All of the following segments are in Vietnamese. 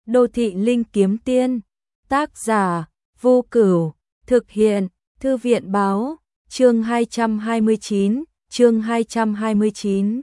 Đô thị linh kiếm tiên, tác giả Vô Cửu, thực hiện Thư viện báo, chương 229.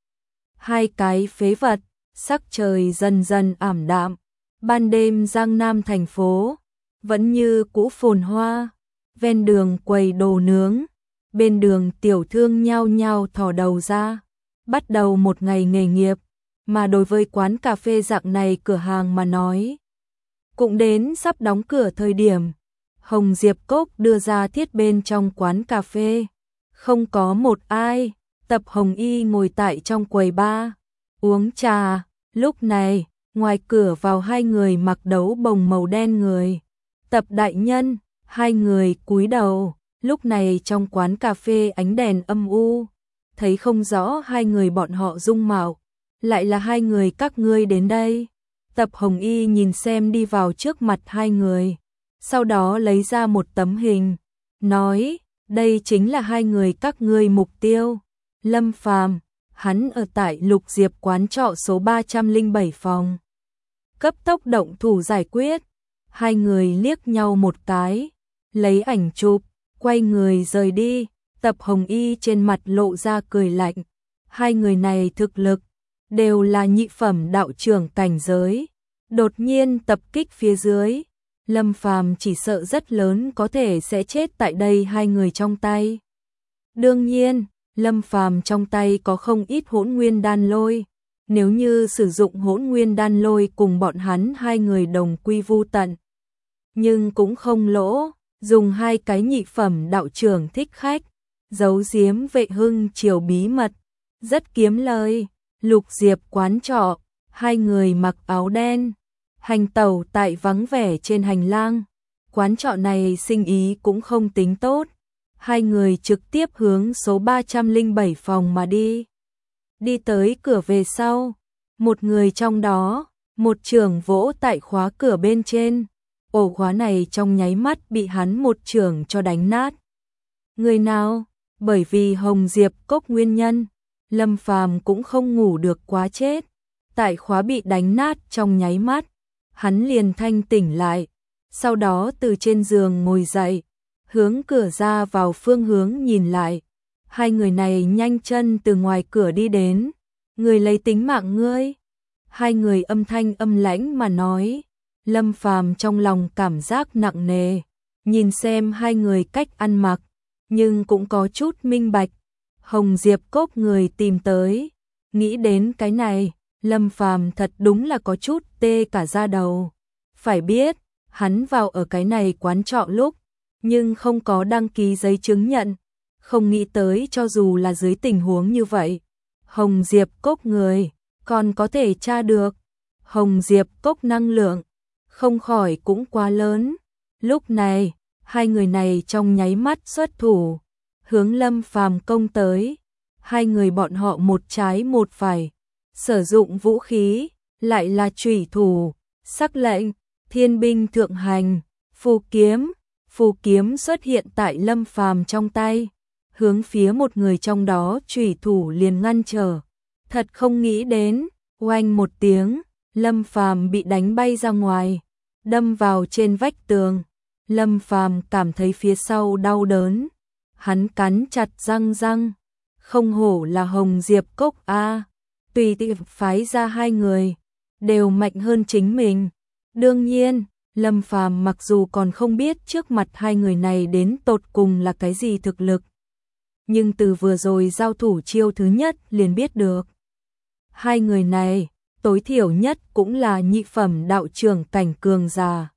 Hai cái phế vật, sắc trời dần dần ảm đạm, ban đêm Giang Nam thành phố vẫn như cũ phồn hoa, ven đường quầy đồ nướng, bên đường tiểu thương nhao nhao thò đầu ra, bắt đầu một ngày nghề nghiệp, mà đối với quán cà phê dạng này cửa hàng mà nói, cũng đến sắp đóng cửa thời điểm. Hồng Diệp Cốc đưa ra thiết bên trong quán cà phê, không có một ai. Tập Hồng Y ngồi tại trong quầy bar, uống trà, lúc này, ngoài cửa vào hai người mặc đấu bồng màu đen người. Tập đại nhân, hai người cúi đầu, lúc này trong quán cà phê ánh đèn âm u, thấy không rõ hai người bọn họ dung mạo, lại là hai người các ngươi đến đây. Tập Hồng Y nhìn xem đi vào trước mặt hai người, sau đó lấy ra một tấm hình, nói, đây chính là hai người các ngươi mục tiêu. Lâm Phàm, hắn ở tại Lục Diệp quán trọ số 307 phòng. Cấp tốc động thủ giải quyết, hai người liếc nhau một cái, lấy ảnh chụp, quay người rời đi. Tập Hồng Y trên mặt lộ ra cười lạnh, hai người này thực lực đều là nhị phẩm đạo trưởng cảnh giới, đột nhiên tập kích phía dưới, Lâm Phàm chỉ sợ rất lớn có thể sẽ chết tại đây hai người trong tay. Đương nhiên, Lâm Phàm trong tay có không ít hỗn nguyên đan lôi, nếu như sử dụng hỗn nguyên đan lôi cùng bọn hắn hai người đồng quy vu tận, nhưng cũng không lỗ, dùng hai cái nhị phẩm đạo trưởng thích khách, giấu giếm Vệ Hưng Triều bí mật, rất kiếm lời. Lục Diệp quán trọ, hai người mặc áo đen, hành tẩu tại vắng vẻ trên hành lang. Quán trọ này sinh ý cũng không tính tốt. Hai người trực tiếp hướng số 307 phòng mà đi. Đi tới cửa về sau, một người trong đó, một chưởng vỗ tại khóa cửa bên trên. Ổ khóa này trong nháy mắt bị hắn một chưởng cho đánh nát. Người nào? Bởi vì Hồng Diệp Cốc nguyên nhân, Lâm Phàm cũng không ngủ được quá chết. Tại khóa bị đánh nát trong nháy mắt, hắn liền thanh tỉnh lại, sau đó từ trên giường ngồi dậy, hướng cửa ra vào phương hướng nhìn lại. Hai người này nhanh chân từ ngoài cửa đi đến. Người lấy tính mạng ngươi. Hai người âm thanh âm lãnh mà nói. Lâm Phàm trong lòng cảm giác nặng nề, nhìn xem hai người cách ăn mặc, nhưng cũng có chút minh bạch. Hồng Diệp Cốc người tìm tới, nghĩ đến cái này, Lâm Phàm thật đúng là có chút tê cả da đầu. Phải biết, hắn vào ở cái này quán trọ lúc, nhưng không có đăng ký giấy chứng nhận, không nghĩ tới cho dù là dưới tình huống như vậy, Hồng Diệp Cốc người còn có thể tra được. Hồng Diệp Cốc năng lượng không khỏi cũng quá lớn. Lúc này, hai người này trong nháy mắt xuất thủ, hướng Lâm Phàm công tới. Hai người bọn họ một trái một phải, sử dụng vũ khí, lại là chủy thủ, sắc lệnh, thiên binh thượng hành, phù kiếm. Phù kiếm xuất hiện tại Lâm Phàm trong tay, hướng phía một người trong đó chủy thủ liền ngăn trở. Thật không nghĩ đến, oanh một tiếng, Lâm Phàm bị đánh bay ra ngoài, đâm vào trên vách tường. Lâm Phàm cảm thấy phía sau đau đớn, hắn cắn chặt răng, không hổ là Hồng Diệp Cốc a, tùy tiện phái ra hai người, đều mạnh hơn chính mình. Đương nhiên, Lâm Phàm mặc dù còn không biết trước mặt hai người này đến tột cùng là cái gì thực lực, nhưng từ vừa rồi giao thủ chiêu thứ nhất liền biết được. Hai người này, tối thiểu nhất cũng là nhị phẩm đạo trưởng cảnh cường giả.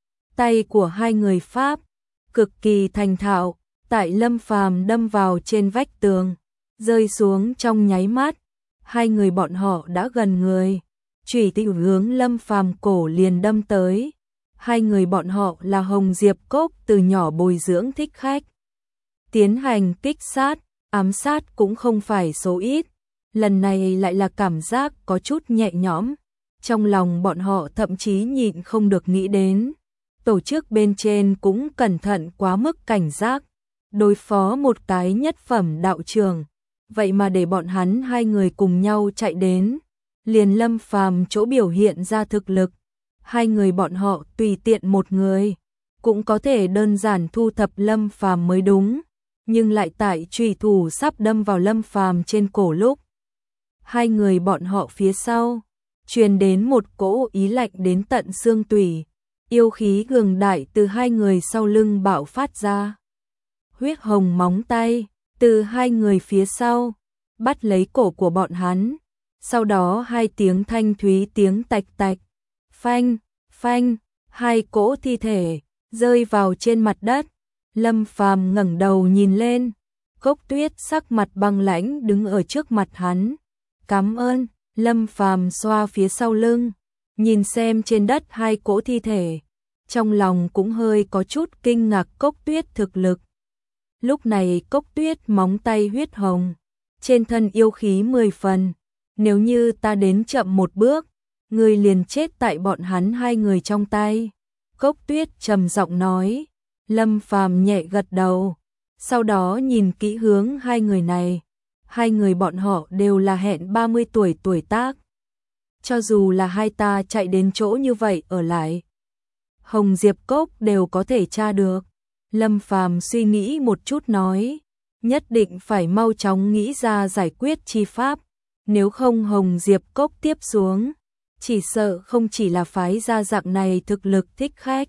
Tay của hai người Pháp, cực kỳ thành thạo, tại Lâm Phàm đâm vào trên vách tường, rơi xuống trong nháy mắt, hai người bọn họ đã gần người, chủy thủ hướng Lâm Phàm cổ liền đâm tới. Hai người bọn họ là Hồng Diệp Cốc từ nhỏ bồi dưỡng thích khách, tiến hành kích sát, ám sát cũng không phải số ít. Lần này lại là cảm giác có chút nhẹ nhõm, trong lòng bọn họ thậm chí nhịn không được nghĩ đến, tổ chức bên trên cũng cẩn thận quá mức cảnh giác, đối phó một cái nhất phẩm đạo trưởng, vậy mà để bọn hắn hai người cùng nhau chạy đến, liền Lâm Phàm chỗ biểu hiện ra thực lực, hai người bọn họ tùy tiện một người, cũng có thể đơn giản thu thập Lâm Phàm mới đúng, nhưng lại tại chùy thủ sắp đâm vào Lâm Phàm trên cổ lúc. Hai người bọn họ phía sau, truyền đến một cỗ ý lạnh đến tận xương tủy, yêu khí cường đại từ hai người sau lưng bạo phát ra. Huyết hồng móng tay, từ hai người phía sau, bắt lấy cổ của bọn hắn, sau đó hai tiếng thanh thúy tiếng tạch tạch, phanh, phanh, hai cỗ thi thể rơi vào trên mặt đất. Lâm Phàm ngẩng đầu nhìn lên, Cốc Tuyết sắc mặt băng lãnh đứng ở trước mặt hắn. "Cảm ơn." Lâm Phàm xoa phía sau lưng, nhìn xem trên đất hai cỗ thi thể, trong lòng cũng hơi có chút kinh ngạc Cốc Tuyết thực lực. Lúc này Cốc Tuyết móng tay huyết hồng, trên thân yêu khí 10 phần, nếu như ta đến chậm một bước, ngươi liền chết tại bọn hắn hai người trong tay. Cốc Tuyết trầm giọng nói. Lâm Phàm nhẹ gật đầu, sau đó nhìn kỹ hướng hai người này. Hai người bọn họ đều là hẹn 30 tuổi tuổi tác. Cho dù là hai ta chạy đến chỗ như vậy ở lại, Hồng Diệp Cốc đều có thể tra được. Lâm Phàm suy nghĩ một chút nói, nhất định phải mau chóng nghĩ ra giải quyết chi pháp, nếu không Hồng Diệp Cốc tiếp xuống, chỉ sợ không chỉ là phái gia dạng này thực lực thích khách.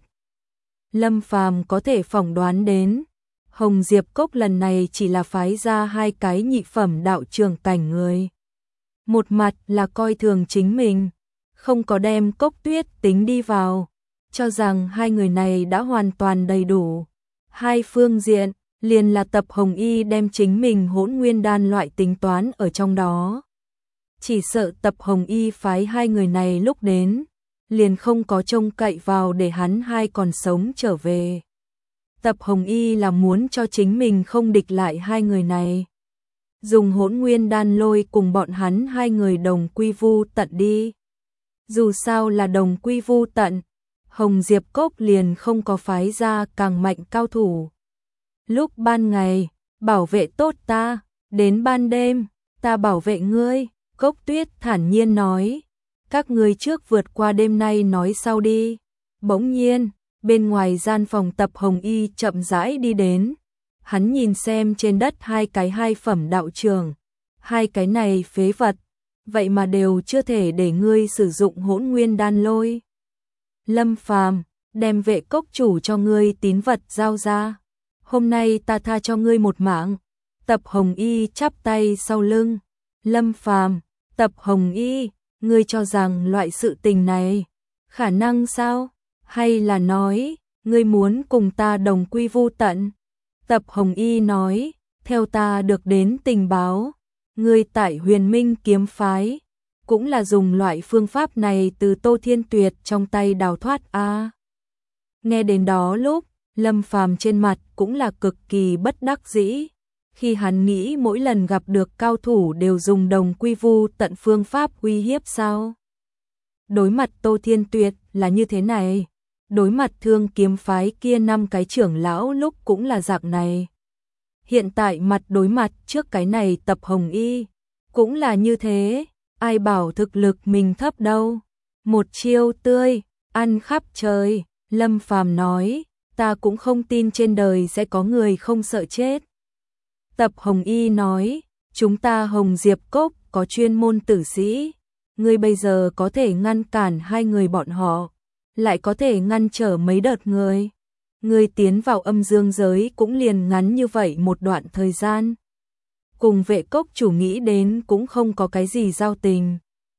Lâm Phàm có thể phỏng đoán đến, Hồng Diệp Cốc lần này chỉ là phái ra hai cái nhị phẩm đạo trường cảnh người. Một mặt là coi thường chính mình, không có đem Cốc Tuyết tính đi vào, cho rằng hai người này đã hoàn toàn đầy đủ. Hai phương diện, liền là Tập Hồng Y đem chính mình Hỗn Nguyên Đan loại tính toán ở trong đó. Chỉ sợ Tập Hồng Y phái hai người này lúc đến, liền không có trông cậy vào để hắn hai còn sống trở về. Tập Hồng Y là muốn cho chính mình không địch lại hai người này, dùng Hỗn Nguyên Đan lôi cùng bọn hắn hai người đồng quy vu tận đi. Dù sao là đồng quy vu tận, Hồng Diệp Cốc liền không có phái ra càng mạnh cao thủ. Lúc ban ngày, bảo vệ tốt ta, đến ban đêm, ta bảo vệ ngươi. Cốc Tuyết thản nhiên nói, các ngươi trước vượt qua đêm nay nói sau đi. Bỗng nhiên, bên ngoài gian phòng Tập Hồng Y chậm rãi đi đến. Hắn nhìn xem trên đất hai cái hai phẩm đạo trường, hai cái này phế vật, vậy mà đều chưa thể để ngươi sử dụng Hỗn Nguyên Đan lôi. Lâm Phàm, đem Vệ Cốc chủ cho ngươi tín vật giao ra. Hôm nay ta tha cho ngươi một mạng. Tập Hồng Y chắp tay sau lưng. Lâm Phàm, Tập Hồng Y, ngươi cho rằng loại sự tình này khả năng sao? Hay là nói, ngươi muốn cùng ta đồng quy vu tận? Tập Hồng Y nói, theo ta được đến tình báo, ngươi tại Huyền Minh kiếm phái, cũng là dùng loại phương pháp này từ Tô Thiên Tuyệt trong tay đào thoát a. Nghe đến đó lúc, Lâm Phàm trên mặt cũng là cực kỳ bất đắc dĩ. Khi hắn nghĩ mỗi lần gặp được cao thủ đều dùng đồng quy vu tận phương pháp uy hiếp sao? Đối mặt Tô Thiên Tuyệt là như thế này, đối mặt Thương kiếm phái kia 5 cái trưởng lão lúc cũng là dạng này. Hiện tại mặt đối mặt trước cái này Tập Hồng Y, cũng là như thế, ai bảo thực lực mình thấp đâu. Một chiêu tươi, ăn khắp trời, Lâm Phàm nói, ta cũng không tin trên đời sẽ có người không sợ chết. Tập Hồng Y nói, chúng ta Hồng Diệp Cốc có chuyên môn tử sĩ, ngươi bây giờ có thể ngăn cản hai người bọn họ, lại có thể ngăn trở mấy đợt người. Ngươi tiến vào âm dương giới cũng liền ngắn như vậy một đoạn thời gian. Cùng Vệ Cốc chủ nghĩ đến cũng không có cái gì giao tình.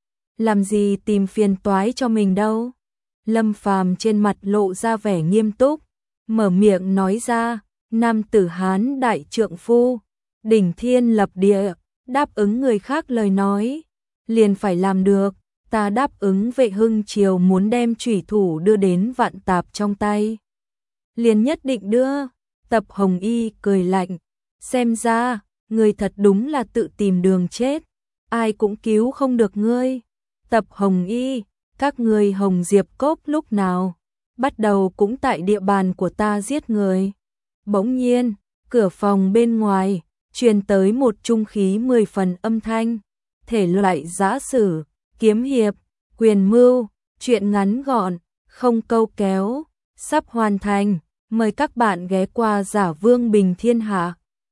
Làm gì tìm phiền toái cho mình đâu. Lâm Phàm trên mặt lộ ra vẻ nghiêm túc, mở miệng nói ra, nam tử Hán đại trượng phu, đỉnh thiên lập địa, đáp ứng người khác lời nói, liền phải làm được. Ta đáp ứng Vệ Hưng Triều muốn đem chủy thủ đưa đến Vạn Tạp trong tay, liền nhất định đưa. Tập Hồng Y cười lạnh, xem ra, ngươi thật đúng là tự tìm đường chết, ai cũng cứu không được ngươi. Tập Hồng Y, các ngươi Hồng Diệp Cốc lúc nào bắt đầu cũng tại địa bàn của ta giết người. Bỗng nhiên, cửa phòng bên ngoài truyền tới một trung khí 10 phần âm thanh, thể loại giã sử, kiếm hiệp, quyền mưu, truyện ngắn gọn, không câu kéo, sắp hoàn thành. Mời các bạn ghé qua Giả Vương Bình Thiên Hạ.